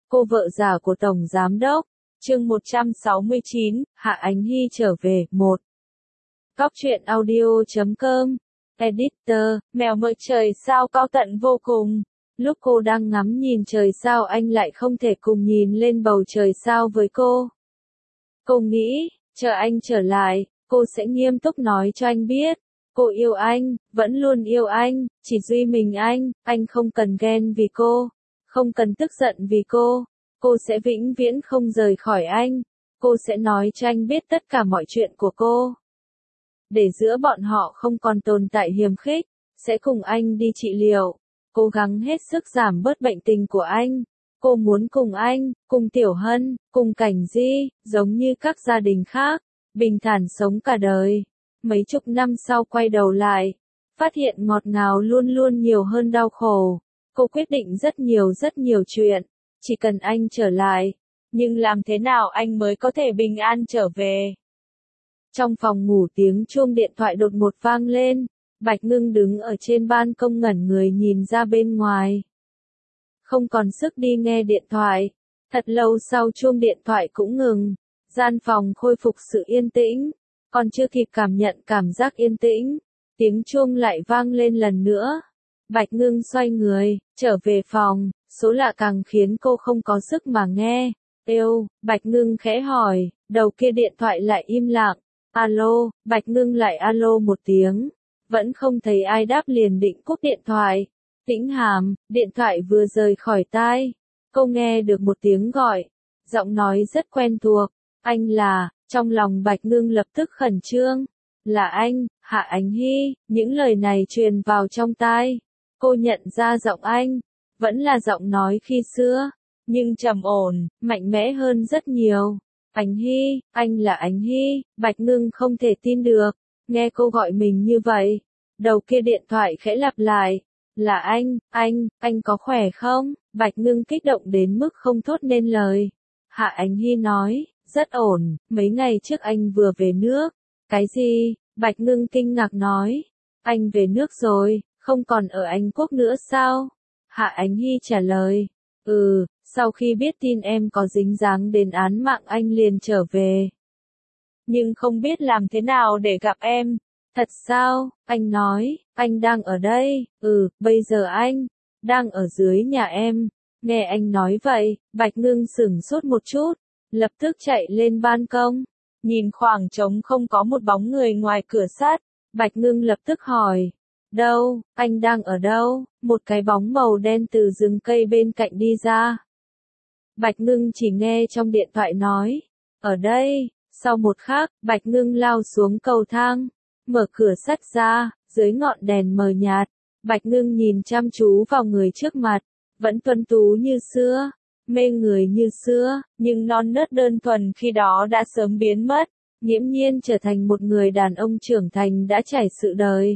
Cô vợ già của Tổng Giám Đốc. Chương 169, Hạ Ánh Hy trở về. 1. Cóc truyện audio.com. Editor, mèo mợi trời sao cao tận vô cùng. Lúc cô đang ngắm nhìn trời sao anh lại không thể cùng nhìn lên bầu trời sao với cô. Cô nghĩ, chờ anh trở lại, cô sẽ nghiêm túc nói cho anh biết. Cô yêu anh, vẫn luôn yêu anh, chỉ duy mình anh không cần ghen vì cô, không cần tức giận vì cô sẽ vĩnh viễn không rời khỏi anh, cô sẽ nói cho anh biết tất cả mọi chuyện của cô. Để giữa bọn họ không còn tồn tại hiềm khích, sẽ cùng anh đi trị liệu, cố gắng hết sức giảm bớt bệnh tình của anh. Cô muốn cùng anh, cùng Tiểu Hân, cùng Cảnh Di, giống như các gia đình khác, bình thản sống cả đời. Mấy chục năm sau quay đầu lại, phát hiện ngọt ngào luôn luôn nhiều hơn đau khổ. Cô quyết định rất nhiều chuyện, chỉ cần anh trở lại. Nhưng làm thế nào anh mới có thể bình an trở về? Trong phòng ngủ tiếng chuông điện thoại đột ngột vang lên, Bạch Ngưng đứng ở trên ban công ngẩn người nhìn ra bên ngoài. Không còn sức đi nghe điện thoại, thật lâu sau chuông điện thoại cũng ngừng, gian phòng khôi phục sự yên tĩnh, còn chưa kịp cảm nhận cảm giác yên tĩnh, tiếng chuông lại vang lên lần nữa. Bạch Ngưng xoay người, trở về phòng, số lạ càng khiến cô không có sức mà nghe. Bạch Ngưng khẽ hỏi, đầu kia điện thoại lại im lặng. Alo, Bạch Ngưng lại alo một tiếng, vẫn không thấy ai đáp liền định cúp điện thoại. Tĩnh Hàm, điện thoại vừa rời khỏi tai, cô nghe được một tiếng gọi, giọng nói rất quen thuộc, anh là, trong lòng Bạch Ngưng lập tức khẩn trương, là anh, Hạ Ánh Hy, những lời này truyền vào trong tai, cô nhận ra giọng anh, vẫn là giọng nói khi xưa, nhưng trầm ổn, mạnh mẽ hơn rất nhiều. Ánh Hy, anh là Ánh Hy, Bạch Ngưng không thể tin được, nghe cô gọi mình như vậy, đầu kia điện thoại khẽ lặp lại. Là anh có khỏe không? Bạch Ngưng kích động đến mức không thốt nên lời. Hạ Ánh Hy nói, rất ổn, mấy ngày trước anh vừa về nước. Cái gì? Bạch Ngưng kinh ngạc nói. Anh về nước rồi, không còn ở Anh Quốc nữa sao? Hạ Ánh Hy trả lời. Sau khi biết tin em có dính dáng đến án mạng anh liền trở về. Nhưng không biết làm thế nào để gặp em. Thật sao? Anh nói, anh đang ở đây, bây giờ anh đang ở dưới nhà em. Nghe anh nói vậy, Bạch Ngưng sửng sốt một chút, lập tức chạy lên ban công, nhìn khoảng trống không có một bóng người ngoài cửa sắt, Bạch Ngưng lập tức hỏi, đâu, anh đang ở đâu? Một cái bóng màu đen từ rừng cây bên cạnh đi ra. Bạch Ngưng chỉ nghe trong điện thoại nói, ở đây. Sau một khắc, Bạch Ngưng lao xuống cầu thang, mở cửa sắt ra, dưới ngọn đèn mờ nhạt, Bạch Ngưng nhìn chăm chú vào người trước mặt, vẫn tuấn tú như xưa, mê người như xưa, nhưng non nớt đơn thuần khi đó đã sớm biến mất, nghiễm nhiên trở thành một người đàn ông trưởng thành đã trải sự đời.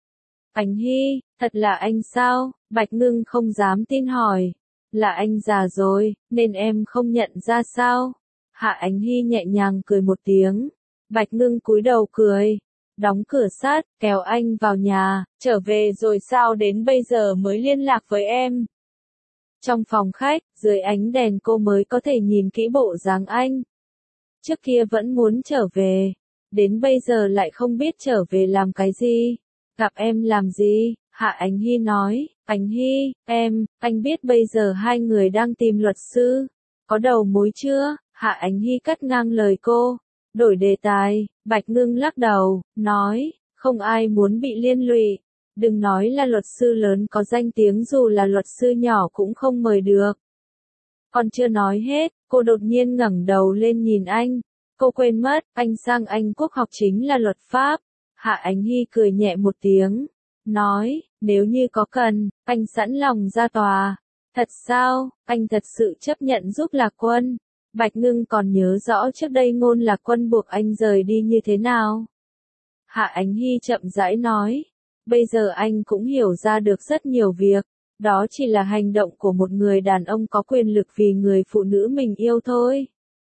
Ánh Hy, thật là anh sao? Bạch Ngưng không dám tin hỏi, là anh già rồi, nên em không nhận ra sao? Hạ Ánh Hy nhẹ nhàng cười một tiếng, Bạch Ngưng cúi đầu cười, đóng cửa sắt, kéo anh vào nhà, trở về rồi sao đến bây giờ mới liên lạc với em. Trong phòng khách, dưới ánh đèn cô mới có thể nhìn kỹ bộ dáng anh. Trước kia vẫn muốn trở về, đến bây giờ lại không biết trở về làm cái gì. Gặp em làm gì? Hạ Ánh Hy nói, Ánh Hy, anh biết bây giờ hai người đang tìm luật sư, có đầu mối chưa? Hạ Ánh Hy cắt ngang lời cô, đổi đề tài. Bạch Ngưng lắc đầu, nói, không ai muốn bị liên lụy, đừng nói là luật sư lớn có danh tiếng, dù là luật sư nhỏ cũng không mời được. Còn chưa nói hết, cô đột nhiên ngẩng đầu lên nhìn anh, cô quên mất, anh sang Anh Quốc học chính là luật pháp. Hạ Ánh Hy cười nhẹ một tiếng, nói, nếu như có cần, anh sẵn lòng ra tòa. Thật sao? Anh thật sự chấp nhận giúp Lạc Quân? Bạch Ngưng còn nhớ rõ trước đây Ngôn Lạc Quân buộc anh rời đi như thế nào. Hạ Ánh Hy chậm rãi nói, bây giờ anh cũng hiểu ra được rất nhiều việc, đó chỉ là hành động của một người đàn ông có quyền lực vì người phụ nữ mình yêu thôi.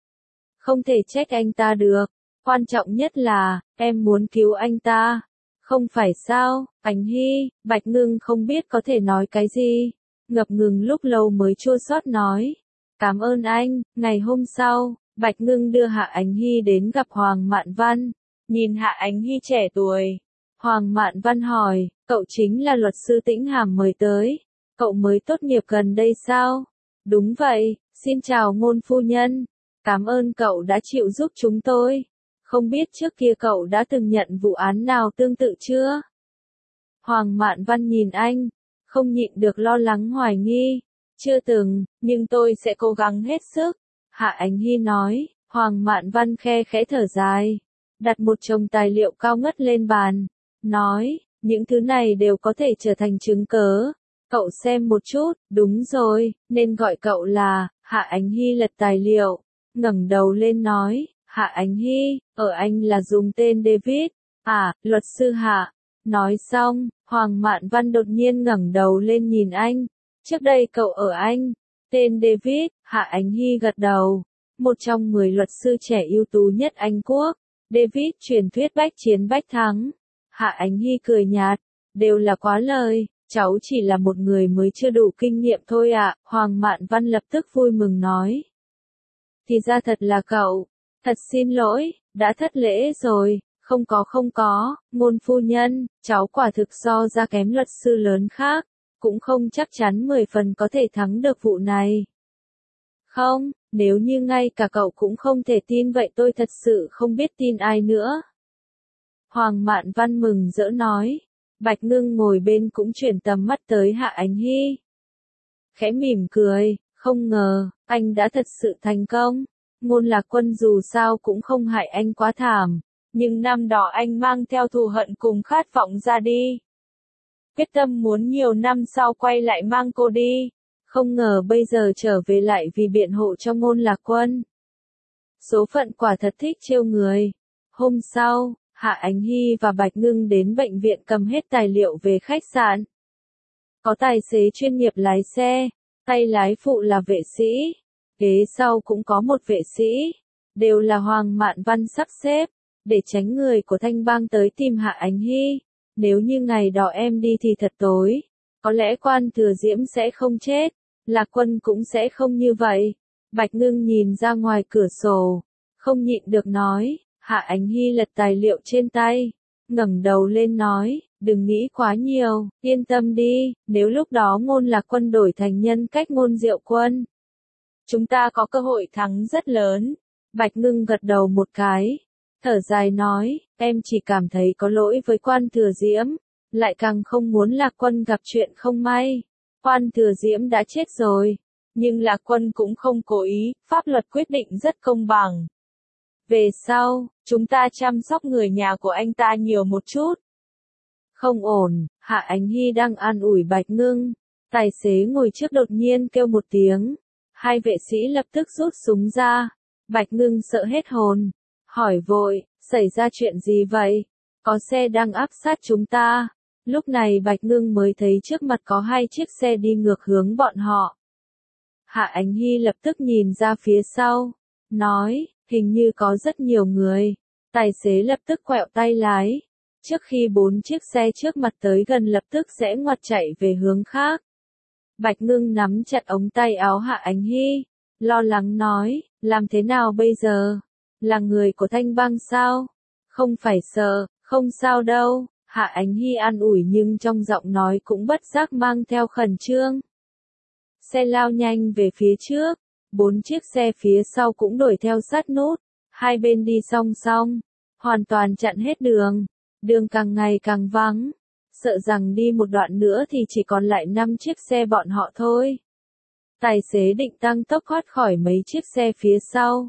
Không thể trách anh ta được, quan trọng nhất là, em muốn cứu anh ta, không phải sao? Ánh Hy, Bạch Ngưng không biết có thể nói cái gì, ngập ngừng lúc lâu mới chua xót nói, Cảm ơn anh. Ngày hôm sau, Bạch Ngưng đưa Hạ Ánh Hy đến gặp Hoàng Mạn Văn. Nhìn Hạ Ánh Hy trẻ tuổi, Hoàng Mạn Văn hỏi, cậu chính là luật sư Tĩnh Hàm mời tới, cậu mới tốt nghiệp gần đây sao? Đúng vậy, xin chào Ngôn phu nhân, cảm ơn cậu đã chịu giúp chúng tôi. Không biết trước kia cậu đã từng nhận vụ án nào tương tự chưa? Hoàng Mạn Văn nhìn anh, không nhịn được lo lắng hoài nghi. Chưa từng, nhưng tôi sẽ cố gắng hết sức. Hạ Ánh Hy nói, Hoàng Mạn Văn khe khẽ thở dài, đặt một chồng tài liệu cao ngất lên bàn, nói, những thứ này đều có thể trở thành chứng cớ. Cậu xem một chút, đúng rồi, nên gọi cậu là, Hạ Ánh Hy lật tài liệu, ngẩng đầu lên nói, Hạ Ánh Hy, ở anh là dùng tên David, à, luật sư Hạ. Nói xong, Hoàng Mạn Văn đột nhiên ngẩng đầu lên nhìn anh, trước đây cậu ở Anh, tên David, Hạ Ánh Hy gật đầu, một trong 10 luật sư trẻ ưu tú nhất Anh Quốc, David truyền thuyết bách chiến bách thắng. Hạ Ánh Hy cười nhạt, đều là quá lời, cháu chỉ là một người mới chưa đủ kinh nghiệm thôi ạ. Hoàng Mạn Văn lập tức vui mừng nói. Thì ra thật là cậu, thật xin lỗi, đã thất lễ rồi. Không có, Ngôn phu nhân, cháu quả thực so ra kém luật sư lớn khác, cũng không chắc chắn 10 phần có thể thắng được vụ này. Không, nếu như ngay cả cậu cũng không thể tin vậy tôi thật sự không biết tin ai nữa. Hoàng Mạn Văn mừng rỡ nói, Bạch Ngưng ngồi bên cũng chuyển tầm mắt tới Hạ Ánh Hy. Khẽ mỉm cười, không ngờ, anh đã thật sự thành công, Ngôn Lạc Quân dù sao cũng không hại anh quá thảm. Nhưng năm đó anh mang theo thù hận cùng khát vọng ra đi. Quyết tâm muốn nhiều năm sau quay lại mang cô đi. Không ngờ bây giờ trở về lại vì biện hộ cho Ngôn Lạc Quân. Số phận quả thật thích trêu người. Hôm sau, Hạ Ánh Hy và Bạch Ngưng đến bệnh viện cầm hết tài liệu về khách sạn. Có tài xế chuyên nghiệp lái xe, tay lái phụ là vệ sĩ, ghế sau cũng có một vệ sĩ, đều là Hoàng Mạn Văn sắp xếp. Để tránh người của Thanh Bang tới tìm Hạ Ánh Hy, nếu như ngày đó em đi thì thật tối, có lẽ Quan Thừa Diễm sẽ không chết, Lạc Quân cũng sẽ không như vậy. Bạch Ngưng nhìn ra ngoài cửa sổ, không nhịn được nói, Hạ Ánh Hy lật tài liệu trên tay, ngẩng đầu lên nói, đừng nghĩ quá nhiều, yên tâm đi, nếu lúc đó Ngôn Lạc Quân đổi thành nhân cách Ngôn Diệu Quân, chúng ta có cơ hội thắng rất lớn. Bạch Ngưng gật đầu một cái. Thở dài nói, em chỉ cảm thấy có lỗi với Quan Thừa Diễm, lại càng không muốn Lạc Quân gặp chuyện không may. Quan Thừa Diễm đã chết rồi, nhưng Lạc Quân cũng không cố ý, pháp luật quyết định rất công bằng. Về sau, chúng ta chăm sóc người nhà của anh ta nhiều một chút. Không ổn, Hạ Ánh Hy đang an ủi Bạch Ngưng, tài xế ngồi trước đột nhiên kêu một tiếng, hai vệ sĩ lập tức rút súng ra, Bạch Ngưng sợ hết hồn. Hỏi vội, xảy ra chuyện gì vậy? Có xe đang áp sát chúng ta. Lúc này Bạch Ngưng mới thấy trước mặt có hai chiếc xe đi ngược hướng bọn họ. Hạ Ánh Hy lập tức nhìn ra phía sau, nói, hình như có rất nhiều người. Tài xế lập tức quẹo tay lái. Trước khi 4 chiếc xe trước mặt tới gần lập tức rẽ ngoặt chạy về hướng khác. Bạch Ngưng nắm chặt ống tay áo Hạ Ánh Hy, lo lắng nói, làm thế nào bây giờ? Là người của Thanh Bang sao? Không phải sợ, không sao đâu. Hạ Ánh Hy an ủi nhưng trong giọng nói cũng bất giác mang theo khẩn trương. Xe lao nhanh về phía trước, 4 chiếc xe phía sau cũng đuổi theo sát nút, hai bên đi song song, hoàn toàn chặn hết đường. Đường càng ngày càng vắng, sợ rằng đi một đoạn nữa thì chỉ còn lại 5 chiếc xe bọn họ thôi. Tài xế định tăng tốc thoát khỏi mấy chiếc xe phía sau.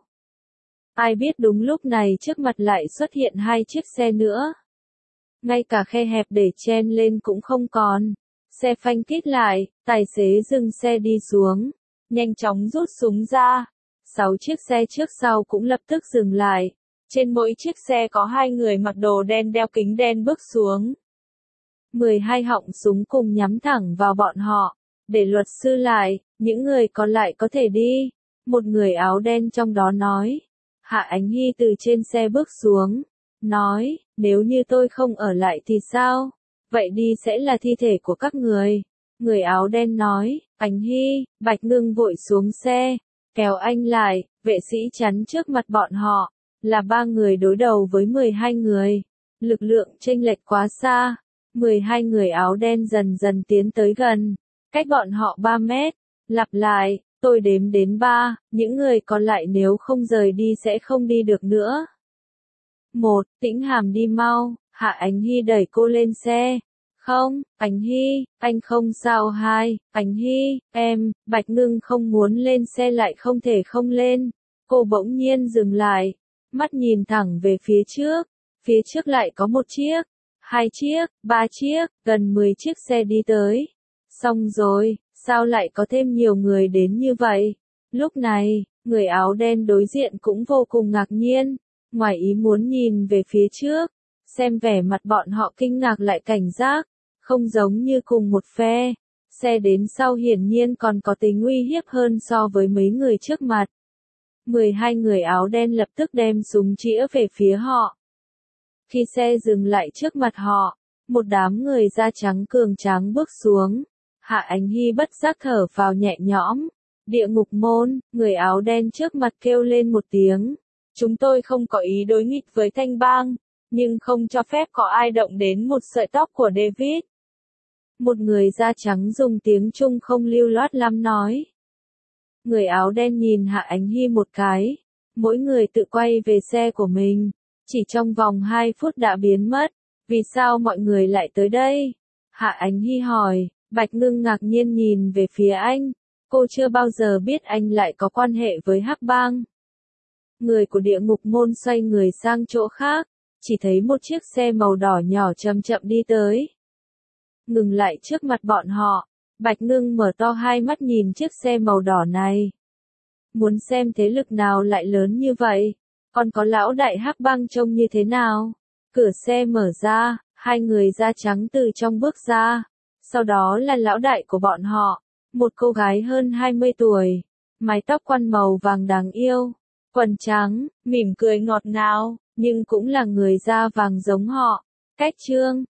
Ai biết đúng lúc này trước mặt lại xuất hiện 2 chiếc xe nữa. Ngay cả khe hẹp để chen lên cũng không còn. Xe phanh kít lại, tài xế dừng xe đi xuống, nhanh chóng rút súng ra. 6 chiếc xe trước sau cũng lập tức dừng lại. Trên mỗi chiếc xe có 2 người mặc đồ đen đeo kính đen bước xuống. 12 họng súng cùng nhắm thẳng vào bọn họ. Để luật sư lại, những người còn lại có thể đi. Một người áo đen trong đó nói. Hạ Ánh Hy từ trên xe bước xuống, nói, nếu như tôi không ở lại thì sao? Vậy đi sẽ là thi thể của các người. Người áo đen nói, Ánh Hy, Bạch Ngưng vội xuống xe, kéo anh lại, vệ sĩ chắn trước mặt bọn họ, là 3 người đối đầu với 12 người. Lực lượng chênh lệch quá xa, 12 người áo đen dần dần tiến tới gần, cách bọn họ 3 mét, lặp lại, tôi đếm đến 3, những người còn lại nếu không rời đi sẽ không đi được nữa. 1, Tĩnh Hàm đi mau, Hạ Ánh Hy đẩy cô lên xe. Không, Ánh Hy, anh không sao. 2, Ánh Hy, em, Bạch Ngưng không muốn lên xe lại không thể không lên. Cô bỗng nhiên dừng lại, mắt nhìn thẳng về phía trước lại có 1 chiếc, 2 chiếc, 3 chiếc, gần 10 chiếc xe đi tới. Xong rồi, sao lại có thêm nhiều người đến như vậy? Lúc này, người áo đen đối diện cũng vô cùng ngạc nhiên, ngoài ý muốn nhìn về phía trước, xem vẻ mặt bọn họ kinh ngạc lại cảnh giác, không giống như cùng một phe. Xe đến sau hiển nhiên còn có tính uy hiếp hơn so với mấy người trước mặt. 12 người áo đen lập tức đem súng chĩa về phía họ. Khi xe dừng lại trước mặt họ, một đám người da trắng cường tráng bước xuống. Hạ Ánh Hy bất giác thở phào nhẹ nhõm. Địa ngục môn, người áo đen trước mặt kêu lên một tiếng. Chúng tôi không có ý đối nghịch với Thanh Bang, nhưng không cho phép có ai động đến một sợi tóc của David. Một người da trắng dùng tiếng Trung không lưu loát lắm nói. Người áo đen nhìn Hạ Ánh Hy một cái, mỗi người tự quay về xe của mình, chỉ trong vòng 2 phút đã biến mất. Vì sao mọi người lại tới đây? Hạ Ánh Hy hỏi. Bạch Ngưng ngạc nhiên nhìn về phía anh, cô chưa bao giờ biết anh lại có quan hệ với Hắc Bang. Người của địa ngục môn xoay người sang chỗ khác, chỉ thấy một chiếc xe màu đỏ nhỏ chậm chậm đi tới. Ngừng lại trước mặt bọn họ, Bạch Ngưng mở to hai mắt nhìn chiếc xe màu đỏ này. Muốn xem thế lực nào lại lớn như vậy, còn có lão đại Hắc Bang trông như thế nào. Cửa xe mở ra, 2 người da trắng từ trong bước ra. Sau đó là lão đại của bọn họ, một cô gái hơn 20 tuổi, mái tóc quăn màu vàng đáng yêu, quần trắng, mỉm cười ngọt ngào, nhưng cũng là người da vàng giống họ. Cách Trương,